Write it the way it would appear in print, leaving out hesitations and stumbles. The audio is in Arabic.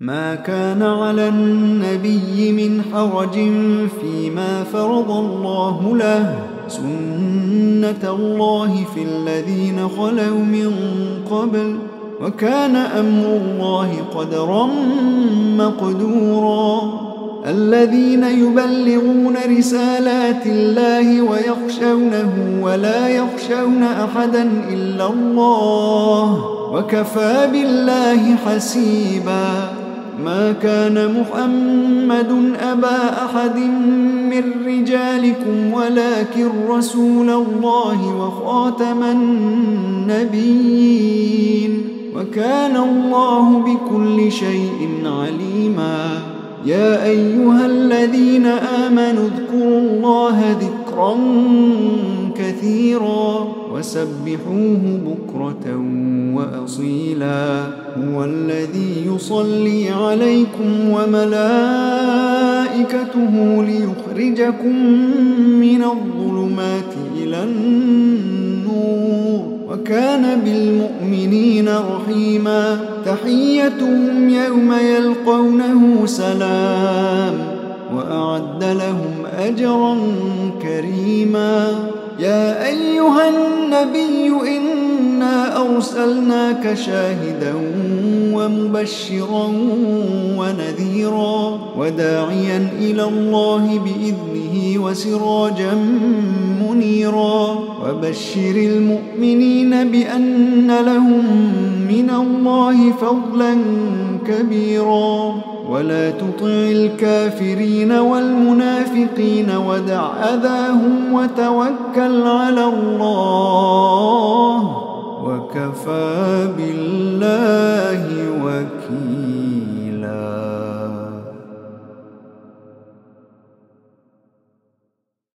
ما كان على النبي من حرج فيما فرض الله له سنة الله في الذين خلوا من قبل وكان أمر الله قدرا مقدورا الذين يبلغون رسالات الله ويخشونه ولا يخشون أحدا إلا الله وكفى بالله حسيبا ما كان محمد أبا أحد من رجالكم ولكن رسول الله وخاتم النبيين وكان الله بكل شيء عليما يا أيها الذين آمنوا اذكروا الله ذكرا كثيرا وسبحوه بكرة وأصيلا هو الذي يصلي عليكم وملائكته ليخرجكم من الظلمات إلى النور وكان بالمؤمنين رحيما تحيتهم يوم يلقونه سلام وأعد لهم أجرا كريما يا أيها النبي إنا أرسلناك شاهدا ومبشرا ونذيرا وداعيا إلى الله بإذنه وسراجا منيرا وبشر المؤمنين بأن لهم من الله فضلا كبيرا ولا تطع الكافرين والمنافقين ودع أذاهم وتوكل على الله وكفى بالله وكيلا.